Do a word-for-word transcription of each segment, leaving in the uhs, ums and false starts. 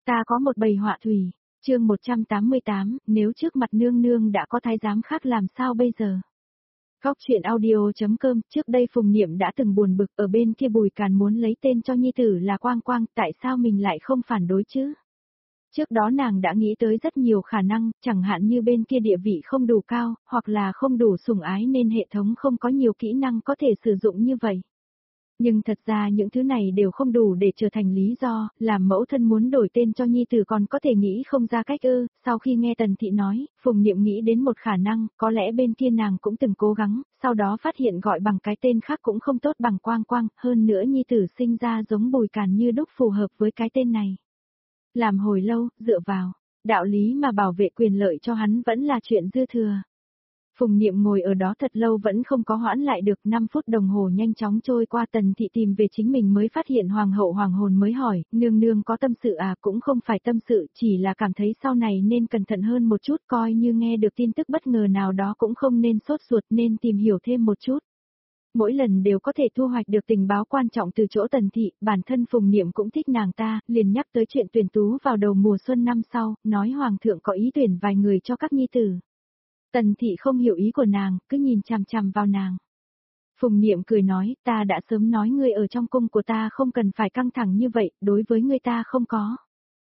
Ta có một bầy họa thủy, chương một trăm tám mươi tám, nếu trước mặt nương nương đã có thái giám khác làm sao bây giờ? Góc chuyện audio.com, trước đây Phùng Niệm đã từng buồn bực ở bên kia Bùi Càn muốn lấy tên cho nhi tử là Quang Quang, tại sao mình lại không phản đối chứ? Trước đó nàng đã nghĩ tới rất nhiều khả năng, chẳng hạn như bên kia địa vị không đủ cao, hoặc là không đủ sủng ái nên hệ thống không có nhiều kỹ năng có thể sử dụng như vậy. Nhưng thật ra những thứ này đều không đủ để trở thành lý do, làm mẫu thân muốn đổi tên cho nhi tử còn có thể nghĩ không ra cách ư. Sau khi nghe Tần Thị nói, Phùng Niệm nghĩ đến một khả năng, có lẽ bên kia nàng cũng từng cố gắng, sau đó phát hiện gọi bằng cái tên khác cũng không tốt bằng Quang Quang, hơn nữa nhi tử sinh ra giống Bùi Càn như đúc phù hợp với cái tên này. Làm hồi lâu, dựa vào đạo lý mà bảo vệ quyền lợi cho hắn vẫn là chuyện dư thừa. Phùng Niệm ngồi ở đó thật lâu vẫn không có hoãn lại được, năm phút đồng hồ nhanh chóng trôi qua. Tần Thị tìm về chính mình mới phát hiện hoàng hậu hoàng hồn mới hỏi, nương nương có tâm sự à? Cũng không phải tâm sự, chỉ là cảm thấy sau này nên cẩn thận hơn một chút, coi như nghe được tin tức bất ngờ nào đó cũng không nên sốt ruột, nên tìm hiểu thêm một chút. Mỗi lần đều có thể thu hoạch được tình báo quan trọng từ chỗ Tần Thị, bản thân Phùng Niệm cũng thích nàng ta, liền nhắc tới chuyện tuyển tú vào đầu mùa xuân năm sau, nói hoàng thượng có ý tuyển vài người cho các nhi tử. Tần Thị không hiểu ý của nàng, cứ nhìn chằm chằm vào nàng. Phùng Niệm cười nói, ta đã sớm nói ngươi ở trong cung của ta không cần phải căng thẳng như vậy, đối với ngươi ta không có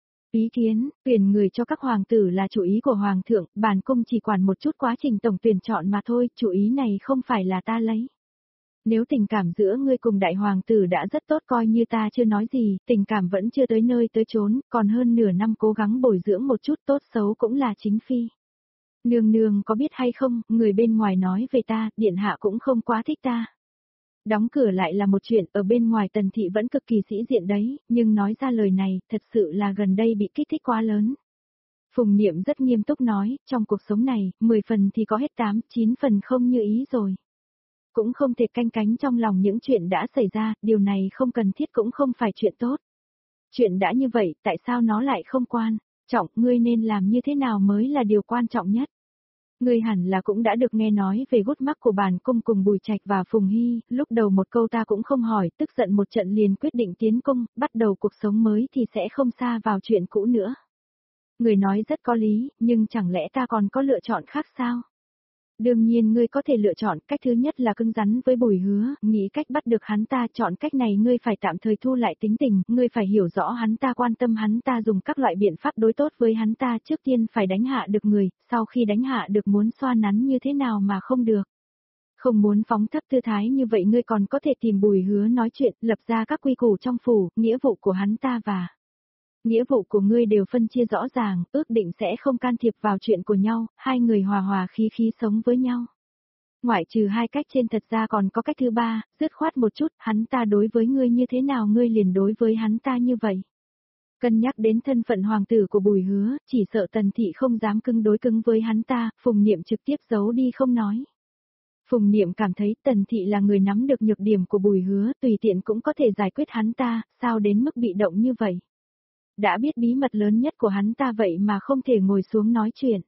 ý kiến, tuyển người cho các hoàng tử là chủ ý của hoàng thượng, bản cung chỉ quản một chút quá trình tổng tuyển chọn mà thôi, chủ ý này không phải là ta lấy. Nếu tình cảm giữa ngươi cùng đại hoàng tử đã rất tốt coi như ta chưa nói gì, tình cảm vẫn chưa tới nơi tới chốn, còn hơn nửa năm cố gắng bồi dưỡng một chút tốt xấu cũng là chính phi. Nương nương có biết hay không, người bên ngoài nói về ta, điện hạ cũng không quá thích ta. Đóng cửa lại là một chuyện, ở bên ngoài Tần Thị vẫn cực kỳ sĩ diện đấy, nhưng nói ra lời này, thật sự là gần đây bị kích thích quá lớn. Phùng Niệm rất nghiêm túc nói, trong cuộc sống này, mười phần thì có hết tám, chín phần không như ý rồi. Cũng không thể canh cánh trong lòng những chuyện đã xảy ra, điều này không cần thiết cũng không phải chuyện tốt. Chuyện đã như vậy, tại sao nó lại không quan trọng, ngươi nên làm như thế nào mới là điều quan trọng nhất. Ngươi hẳn là cũng đã được nghe nói về gút mắc của bản cung cùng Bùi Trạch và Phùng Hy, lúc đầu một câu ta cũng không hỏi, tức giận một trận liền quyết định tiến cung, bắt đầu cuộc sống mới thì sẽ không xa vào chuyện cũ nữa. Người nói rất có lý, nhưng chẳng lẽ ta còn có lựa chọn khác sao? Đương nhiên ngươi có thể lựa chọn, cách thứ nhất là cứng rắn với Bùi Hứa, nghĩ cách bắt được hắn ta, chọn cách này ngươi phải tạm thời thu lại tính tình, ngươi phải hiểu rõ hắn ta, quan tâm hắn ta, dùng các loại biện pháp đối tốt với hắn ta, trước tiên phải đánh hạ được người, sau khi đánh hạ được muốn xoa nắn như thế nào mà không được. Không muốn phóng thấp tư thái như vậy ngươi còn có thể tìm Bùi Hứa nói chuyện, lập ra các quy củ trong phủ, nghĩa vụ của hắn ta và nghĩa vụ của ngươi đều phân chia rõ ràng, ước định sẽ không can thiệp vào chuyện của nhau, hai người hòa hòa khí khí sống với nhau. Ngoại trừ hai cách trên thật ra còn có cách thứ ba, dứt khoát một chút, hắn ta đối với ngươi như thế nào ngươi liền đối với hắn ta như vậy. Cân nhắc đến thân phận hoàng tử của Bùi Hứa, chỉ sợ Tần Thị không dám cứng đối cứng với hắn ta, Phùng Niệm trực tiếp giấu đi không nói. Phùng Niệm cảm thấy Tần Thị là người nắm được nhược điểm của Bùi Hứa, tùy tiện cũng có thể giải quyết hắn ta, sao đến mức bị động như vậy. Đã biết bí mật lớn nhất của hắn ta vậy mà không thể ngồi xuống nói chuyện.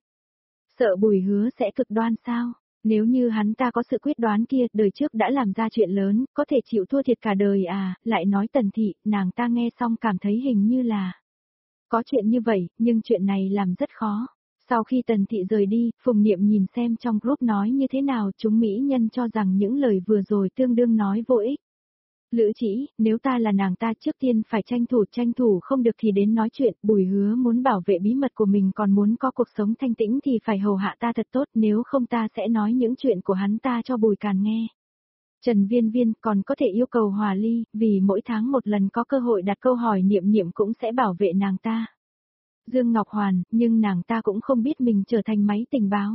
Sợ Bùi Hứa sẽ cực đoan sao? Nếu như hắn ta có sự quyết đoán kia, đời trước đã làm ra chuyện lớn, có thể chịu thua thiệt cả đời à, lại nói Tần Thị, nàng ta nghe xong cảm thấy hình như là có chuyện như vậy, nhưng chuyện này làm rất khó. Sau khi Tần Thị rời đi, Phùng Niệm nhìn xem trong group nói như thế nào, chúng mỹ nhân cho rằng những lời vừa rồi tương đương nói vô ích. Lữ Chỉ, nếu ta là nàng ta trước tiên phải tranh thủ, tranh thủ không được thì đến nói chuyện, Bùi Hứa muốn bảo vệ bí mật của mình còn muốn có cuộc sống thanh tĩnh thì phải hầu hạ ta thật tốt, nếu không ta sẽ nói những chuyện của hắn ta cho Bùi Càn nghe. Trần Viên Viên còn có thể yêu cầu hòa ly, vì mỗi tháng một lần có cơ hội đặt câu hỏi Niệm Niệm cũng sẽ bảo vệ nàng ta. Dương Ngọc Hoàn, nhưng nàng ta cũng không biết mình trở thành máy tình báo.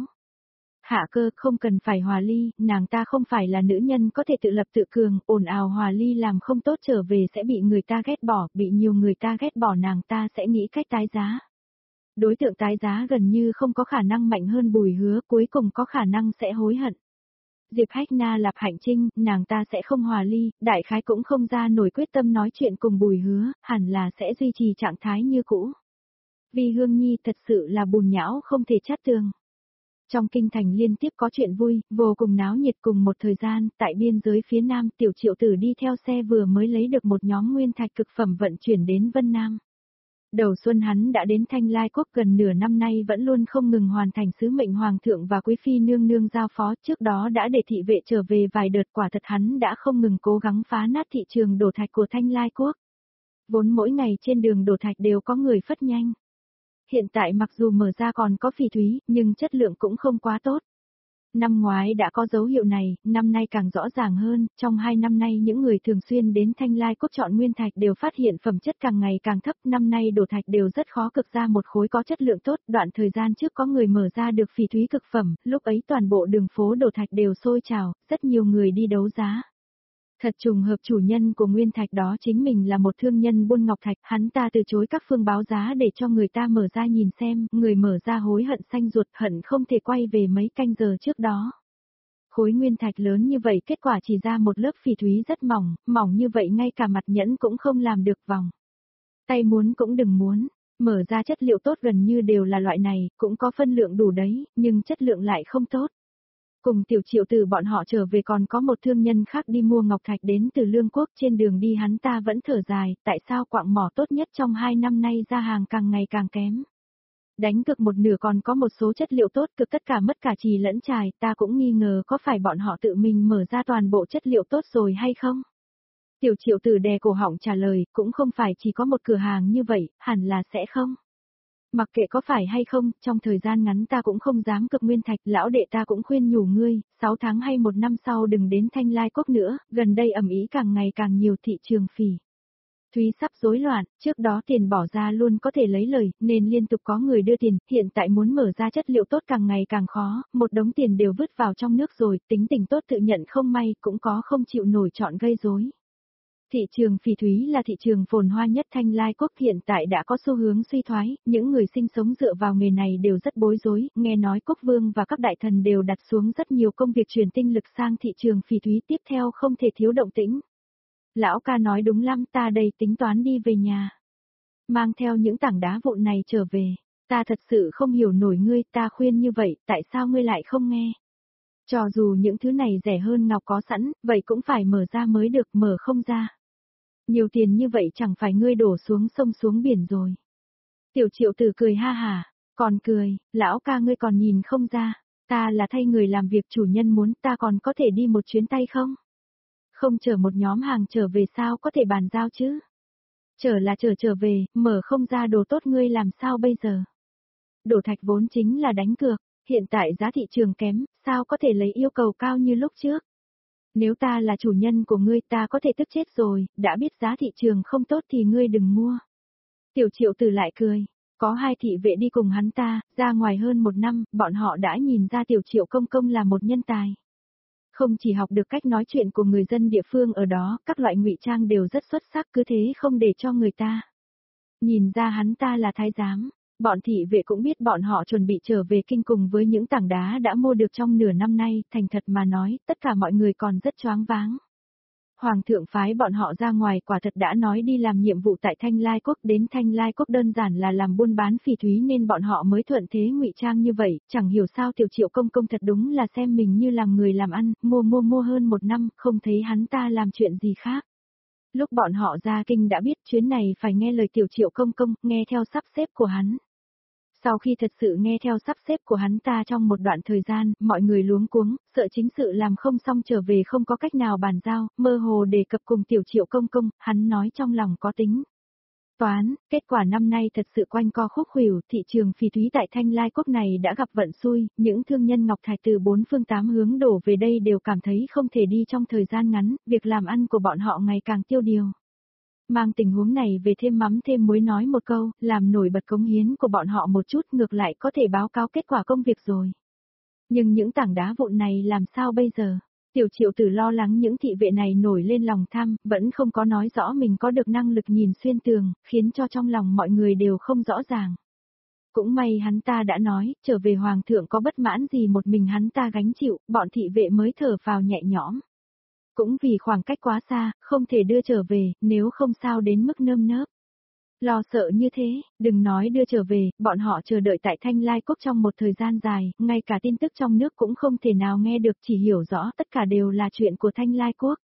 Hạ Cơ không cần phải hòa ly, nàng ta không phải là nữ nhân có thể tự lập tự cường, ồn ào hòa ly làm không tốt trở về sẽ bị người ta ghét bỏ, bị nhiều người ta ghét bỏ nàng ta sẽ nghĩ cách tái giá. Đối tượng tái giá gần như không có khả năng mạnh hơn Bùi Hứa, cuối cùng có khả năng sẽ hối hận. Diệp Hách Na Lạp Hạnh Trinh, nàng ta sẽ không hòa ly, đại khái cũng không ra nổi quyết tâm nói chuyện cùng Bùi Hứa, hẳn là sẽ duy trì trạng thái như cũ. Vì Hương Nhi thật sự là bùn nhão không thể chát tường. Trong kinh thành liên tiếp có chuyện vui, vô cùng náo nhiệt cùng một thời gian, tại biên giới phía Nam Tiểu Triệu Tử đi theo xe vừa mới lấy được một nhóm nguyên thạch cực phẩm vận chuyển đến Vân Nam. Đầu xuân hắn đã đến Thanh Lai Quốc gần nửa năm nay vẫn luôn không ngừng hoàn thành sứ mệnh Hoàng thượng và Quý Phi nương nương giao phó, trước đó đã để thị vệ trở về vài đợt, quả thật hắn đã không ngừng cố gắng phá nát thị trường đổ thạch của Thanh Lai Quốc. Vốn mỗi ngày trên đường đổ thạch đều có người phất nhanh. Hiện tại mặc dù mở ra còn có phỉ thúy, nhưng chất lượng cũng không quá tốt. Năm ngoái đã có dấu hiệu này, năm nay càng rõ ràng hơn, trong hai năm nay những người thường xuyên đến Thanh Lai Quốc chọn nguyên thạch đều phát hiện phẩm chất càng ngày càng thấp, năm nay đổ thạch đều rất khó cực ra một khối có chất lượng tốt, đoạn thời gian trước có người mở ra được phỉ thúy cực phẩm, lúc ấy toàn bộ đường phố đổ thạch đều sôi trào, rất nhiều người đi đấu giá. Thật trùng hợp chủ nhân của nguyên thạch đó chính mình là một thương nhân buôn ngọc thạch, hắn ta từ chối các phương báo giá để cho người ta mở ra nhìn xem, người mở ra hối hận xanh ruột, hận không thể quay về mấy canh giờ trước đó. Khối nguyên thạch lớn như vậy kết quả chỉ ra một lớp phỉ thúy rất mỏng, mỏng như vậy ngay cả mặt nhẫn cũng không làm được vòng. Tay muốn cũng đừng muốn, mở ra chất liệu tốt gần như đều là loại này, cũng có phân lượng đủ đấy, nhưng chất lượng lại không tốt. Cùng tiểu triệu từ bọn họ trở về còn có một thương nhân khác đi mua ngọc thạch đến từ Lương Quốc, trên đường đi hắn ta vẫn thở dài, tại sao quặng mỏ tốt nhất trong hai năm nay ra hàng càng ngày càng kém. Đánh cực một nửa còn có một số chất liệu tốt, cực tất cả mất cả trì lẫn trài, ta cũng nghi ngờ có phải bọn họ tự mình mở ra toàn bộ chất liệu tốt rồi hay không? Tiểu triệu từ đè cổ họng trả lời, cũng không phải chỉ có một cửa hàng như vậy, hẳn là sẽ không. Mặc kệ có phải hay không, trong thời gian ngắn ta cũng không dám cực nguyên thạch, lão đệ ta cũng khuyên nhủ ngươi, sáu tháng hay một năm sau đừng đến Thanh Lai Quốc nữa, gần đây ầm ĩ càng ngày càng nhiều, thị trường phỉ thúy sắp rối loạn, trước đó tiền bỏ ra luôn có thể lấy lời, nên liên tục có người đưa tiền, hiện tại muốn mở ra chất liệu tốt càng ngày càng khó, một đống tiền đều vứt vào trong nước rồi, tính tình tốt tự nhận không may, cũng có không chịu nổi chọn gây rối. Thị trường phỉ thúy là thị trường phồn hoa nhất Thanh Lai Quốc, hiện tại đã có xu hướng suy thoái, những người sinh sống dựa vào nghề này đều rất bối rối, nghe nói quốc vương và các đại thần đều đặt xuống rất nhiều công việc truyền tinh lực sang thị trường phỉ thúy, tiếp theo không thể thiếu động tĩnh. Lão ca nói đúng lắm, ta đây tính toán đi về nhà. Mang theo những tảng đá vụn này trở về, ta thật sự không hiểu nổi ngươi, ta khuyên như vậy, tại sao ngươi lại không nghe? Cho dù những thứ này rẻ hơn ngọc có sẵn, vậy cũng phải mở ra mới được, mở không ra. Nhiều tiền như vậy chẳng phải ngươi đổ xuống sông xuống biển rồi. Tiểu triệu tử cười ha hà, còn cười, lão ca ngươi còn nhìn không ra, ta là thay người làm việc chủ nhân muốn, ta còn có thể đi một chuyến tay không? Không chở một nhóm hàng trở về sao có thể bàn giao chứ? Chở là chở trở về, mở không ra đồ tốt ngươi làm sao bây giờ? Đổ thạch vốn chính là đánh cược, hiện tại giá thị trường kém, sao có thể lấy yêu cầu cao như lúc trước? Nếu ta là chủ nhân của ngươi ta có thể tức chết rồi, đã biết giá thị trường không tốt thì ngươi đừng mua. Tiểu triệu tử lại cười, có hai thị vệ đi cùng hắn ta, ra ngoài hơn một năm, bọn họ đã nhìn ra tiểu triệu công công là một nhân tài. Không chỉ học được cách nói chuyện của người dân địa phương ở đó, các loại ngụy trang đều rất xuất sắc, cứ thế không để cho người ta nhìn ra hắn ta là thái giám. Bọn thị vệ cũng biết bọn họ chuẩn bị trở về kinh cùng với những tảng đá đã mua được trong nửa năm nay, thành thật mà nói, tất cả mọi người còn rất choáng váng. Hoàng thượng phái bọn họ ra ngoài quả thật đã nói đi làm nhiệm vụ tại Thanh Lai Quốc, đến Thanh Lai Quốc đơn giản là làm buôn bán phỉ thúy nên bọn họ mới thuận thế ngụy trang như vậy, chẳng hiểu sao tiểu triệu công công thật đúng là xem mình như làm người làm ăn, mua mua mua hơn một năm, không thấy hắn ta làm chuyện gì khác. Lúc bọn họ ra kinh đã biết chuyến này phải nghe lời tiểu triệu công công, nghe theo sắp xếp của hắn. Sau khi thật sự nghe theo sắp xếp của hắn ta trong một đoạn thời gian, mọi người luống cuống, sợ chính sự làm không xong trở về không có cách nào bàn giao, mơ hồ đề cập cùng tiểu triệu công công, hắn nói trong lòng có tính toán, kết quả năm nay thật sự quanh co khúc khuỷu, thị trường phỉ thúy tại Thanh Lai Quốc này đã gặp vận xui, những thương nhân ngọc thạch từ bốn phương tám hướng đổ về đây đều cảm thấy không thể đi trong thời gian ngắn, việc làm ăn của bọn họ ngày càng tiêu điều. Mang tình huống này về thêm mắm thêm muối nói một câu, làm nổi bật cống hiến của bọn họ một chút ngược lại có thể báo cáo kết quả công việc rồi. Nhưng những tảng đá vụn này làm sao bây giờ? Tiểu triệu tử lo lắng những thị vệ này nổi lên lòng tham, vẫn không có nói rõ mình có được năng lực nhìn xuyên tường, khiến cho trong lòng mọi người đều không rõ ràng. Cũng may hắn ta đã nói, trở về hoàng thượng có bất mãn gì một mình hắn ta gánh chịu, bọn thị vệ mới thở vào nhẹ nhõm. Cũng vì khoảng cách quá xa, không thể đưa trở về, nếu không sao đến mức nơm nớp. Lo sợ như thế, đừng nói đưa trở về, bọn họ chờ đợi tại Thanh Lai Quốc trong một thời gian dài, ngay cả tin tức trong nước cũng không thể nào nghe được, chỉ hiểu rõ tất cả đều là chuyện của Thanh Lai Quốc.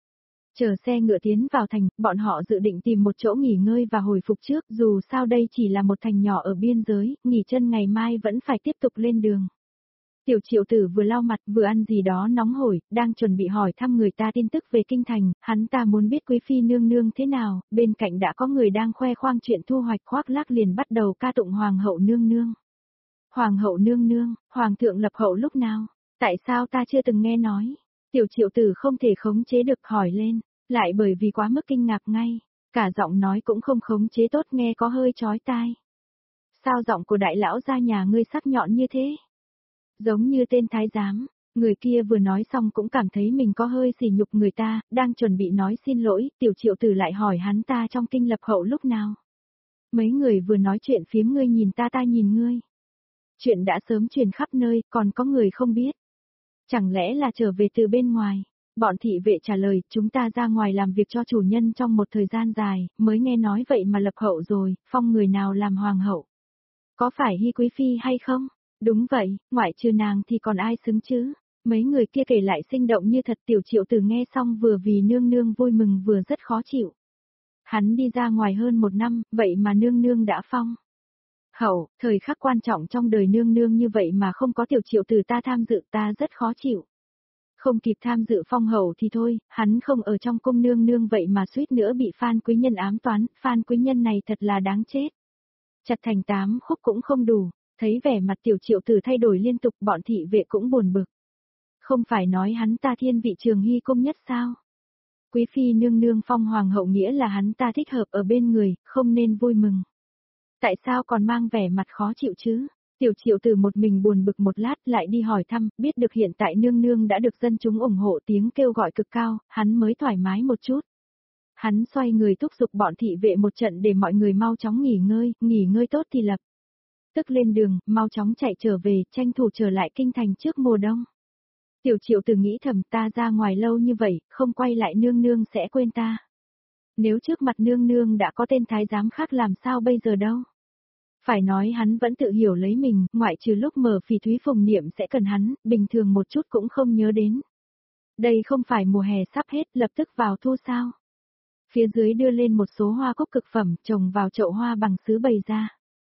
Chờ xe ngựa tiến vào thành, bọn họ dự định tìm một chỗ nghỉ ngơi và hồi phục trước, dù sao đây chỉ là một thành nhỏ ở biên giới, nghỉ chân ngày mai vẫn phải tiếp tục lên đường. Tiểu Triệu Tử vừa lau mặt vừa ăn gì đó nóng hổi, đang chuẩn bị hỏi thăm người ta tin tức về kinh thành, hắn ta muốn biết quý phi nương nương thế nào, bên cạnh đã có người đang khoe khoang chuyện thu hoạch, khoác lác liền bắt đầu ca tụng hoàng hậu nương nương. Hoàng hậu nương nương, hoàng thượng lập hậu lúc nào? Tại sao ta chưa từng nghe nói? Tiểu Triệu Tử không thể khống chế được hỏi lên, lại bởi vì quá mức kinh ngạc ngay, cả giọng nói cũng không khống chế tốt, nghe có hơi chói tai. Sao giọng của đại lão gia nhà ngươi sắc nhọn như thế? Giống như tên thái giám, người kia vừa nói xong cũng cảm thấy mình có hơi sỉ nhục người ta, đang chuẩn bị nói xin lỗi, Tiểu Triệu Tử lại hỏi hắn ta trong kinh lập hậu lúc nào. Mấy người vừa nói chuyện phiếm, ngươi nhìn ta ta nhìn ngươi. Chuyện đã sớm truyền khắp nơi, còn có người không biết. Chẳng lẽ là trở về từ bên ngoài? Bọn thị vệ trả lời, chúng ta ra ngoài làm việc cho chủ nhân trong một thời gian dài, mới nghe nói vậy mà lập hậu rồi, phong người nào làm hoàng hậu? Có phải Hy Quý Phi hay không? Đúng vậy, ngoại trừ nàng thì còn ai xứng chứ? Mấy người kia kể lại sinh động như thật. Tiểu Triệu Tử nghe xong vừa vì nương nương vui mừng vừa rất khó chịu. Hắn đi ra ngoài hơn một năm, vậy mà nương nương đã phong hậu, thời khắc quan trọng trong đời nương nương như vậy mà không có Tiểu Triệu Tử ta tham dự, ta rất khó chịu. Không kịp tham dự phong hậu thì thôi, hắn không ở trong cung nương nương vậy mà suýt nữa bị Phan Quý Nhân ám toán, Phan Quý Nhân này thật là đáng chết. Chặt thành tám khúc cũng không đủ, thấy vẻ mặt Tiểu Triệu Tử thay đổi liên tục, bọn thị vệ cũng buồn bực. Không phải nói hắn ta thiên vị Trường Hy cung nhất sao? Quý phi nương nương phong hoàng hậu nghĩa là hắn ta thích hợp ở bên người, không nên vui mừng. Tại sao còn mang vẻ mặt khó chịu chứ? Tiểu Triệu Tử một mình buồn bực một lát lại đi hỏi thăm, biết được hiện tại nương nương đã được dân chúng ủng hộ, tiếng kêu gọi cực cao, hắn mới thoải mái một chút. Hắn xoay người thúc giục bọn thị vệ một trận để mọi người mau chóng nghỉ ngơi, nghỉ ngơi tốt thì lập tức lên đường, mau chóng chạy trở về, tranh thủ trở lại kinh thành trước mùa đông. Tiểu Triệu Tử nghĩ thầm, ta ra ngoài lâu như vậy, không quay lại nương nương sẽ quên ta. Nếu trước mặt nương nương đã có tên thái giám khác làm sao bây giờ đâu. Phải nói hắn vẫn tự hiểu lấy mình, ngoại trừ lúc mở Phỉ Thúy Phùng Niệm sẽ cần hắn, bình thường một chút cũng không nhớ đến. Đây không phải mùa hè sắp hết, lập tức vào thu sao. Phía dưới đưa lên một số hoa cúc cực phẩm, trồng vào chậu hoa bằng sứ bày ra.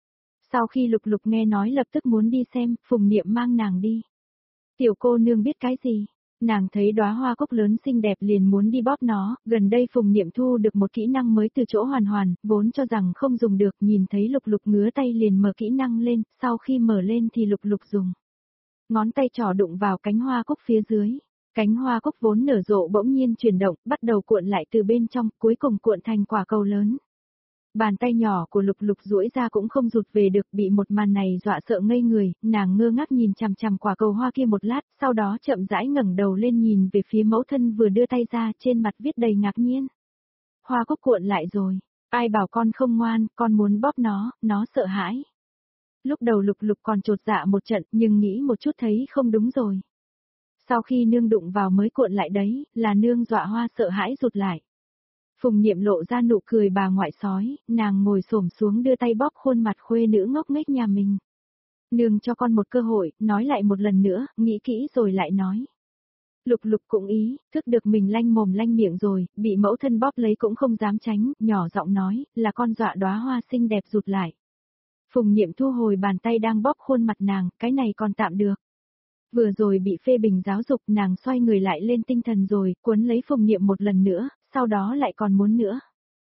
Sau khi Lục Lục nghe nói lập tức muốn đi xem, Phùng Niệm mang nàng đi. Tiểu cô nương biết cái gì? Nàng thấy đóa hoa cúc lớn xinh đẹp liền muốn đi bóp nó, gần đây Phùng Niệm thu được một kỹ năng mới từ chỗ Hoàn Hoàn, vốn cho rằng không dùng được, nhìn thấy Lục Lục ngứa tay liền mở kỹ năng lên, sau khi mở lên thì Lục Lục dùng. Ngón tay trỏ đụng vào cánh hoa cúc phía dưới, cánh hoa cúc vốn nở rộ bỗng nhiên chuyển động, bắt đầu cuộn lại từ bên trong, cuối cùng cuộn thành quả cầu lớn. Bàn tay nhỏ của Lục Lục duỗi ra cũng không rụt về được, bị một màn này dọa sợ ngây người, nàng ngơ ngác nhìn chằm chằm quả cầu hoa kia một lát, sau đó chậm rãi ngẩng đầu lên nhìn về phía mẫu thân vừa đưa tay ra, trên mặt viết đầy ngạc nhiên. Hoa cúc cuộn lại rồi, ai bảo con không ngoan, con muốn bóp nó, nó sợ hãi. Lúc đầu Lục Lục còn chột dạ một trận, nhưng nghĩ một chút thấy không đúng rồi. Sau khi nương đụng vào mới cuộn lại đấy, là nương dọa hoa sợ hãi rụt lại. Phùng Niệm lộ ra nụ cười bà ngoại sói, nàng ngồi xổm xuống đưa tay bóp khuôn mặt khuê nữ ngốc nghếch nhà mình. Nương cho con một cơ hội, nói lại một lần nữa, nghĩ kỹ rồi lại nói. Lục Lục cũng ý, thức được mình lanh mồm lanh miệng rồi, bị mẫu thân bóp lấy cũng không dám tránh, nhỏ giọng nói, là con dọa đóa hoa xinh đẹp rụt lại. Phùng Niệm thu hồi bàn tay đang bóp khuôn mặt nàng, cái này còn tạm được. Vừa rồi bị phê bình giáo dục, nàng xoay người lại lên tinh thần rồi, cuốn lấy Phùng Niệm một lần nữa, sau đó lại còn muốn nữa.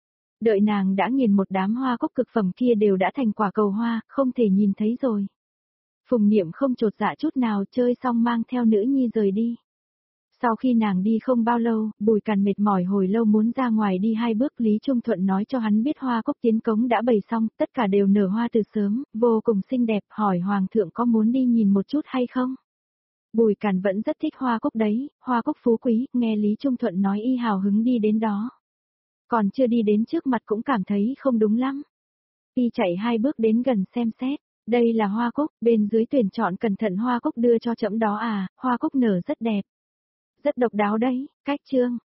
Đợi nàng đã nghiền một đám hoa cúc cực phẩm kia đều đã thành quả cầu hoa, không thể nhìn thấy rồi. Phùng Niệm không chột dạ chút nào, chơi xong mang theo nữ nhi rời đi. Sau khi nàng đi không bao lâu, Bùi Càn mệt mỏi hồi lâu muốn ra ngoài đi hai bước, Lý Trung Thuận nói cho hắn biết hoa cúc tiến cống đã bày xong, tất cả đều nở hoa từ sớm, vô cùng xinh đẹp, hỏi Hoàng thượng có muốn đi nhìn một chút hay không? Bùi Càn vẫn rất thích hoa cúc đấy, hoa cúc phú quý, nghe Lý Trung Thuận nói y hào hứng đi đến đó. Còn chưa đi đến trước mặt cũng cảm thấy không đúng lắm. Y chạy hai bước đến gần xem xét, đây là hoa cúc, bên dưới tuyển chọn cẩn thận hoa cúc đưa cho trẫm đó à, hoa cúc nở rất đẹp. Rất độc đáo đấy, cách chương,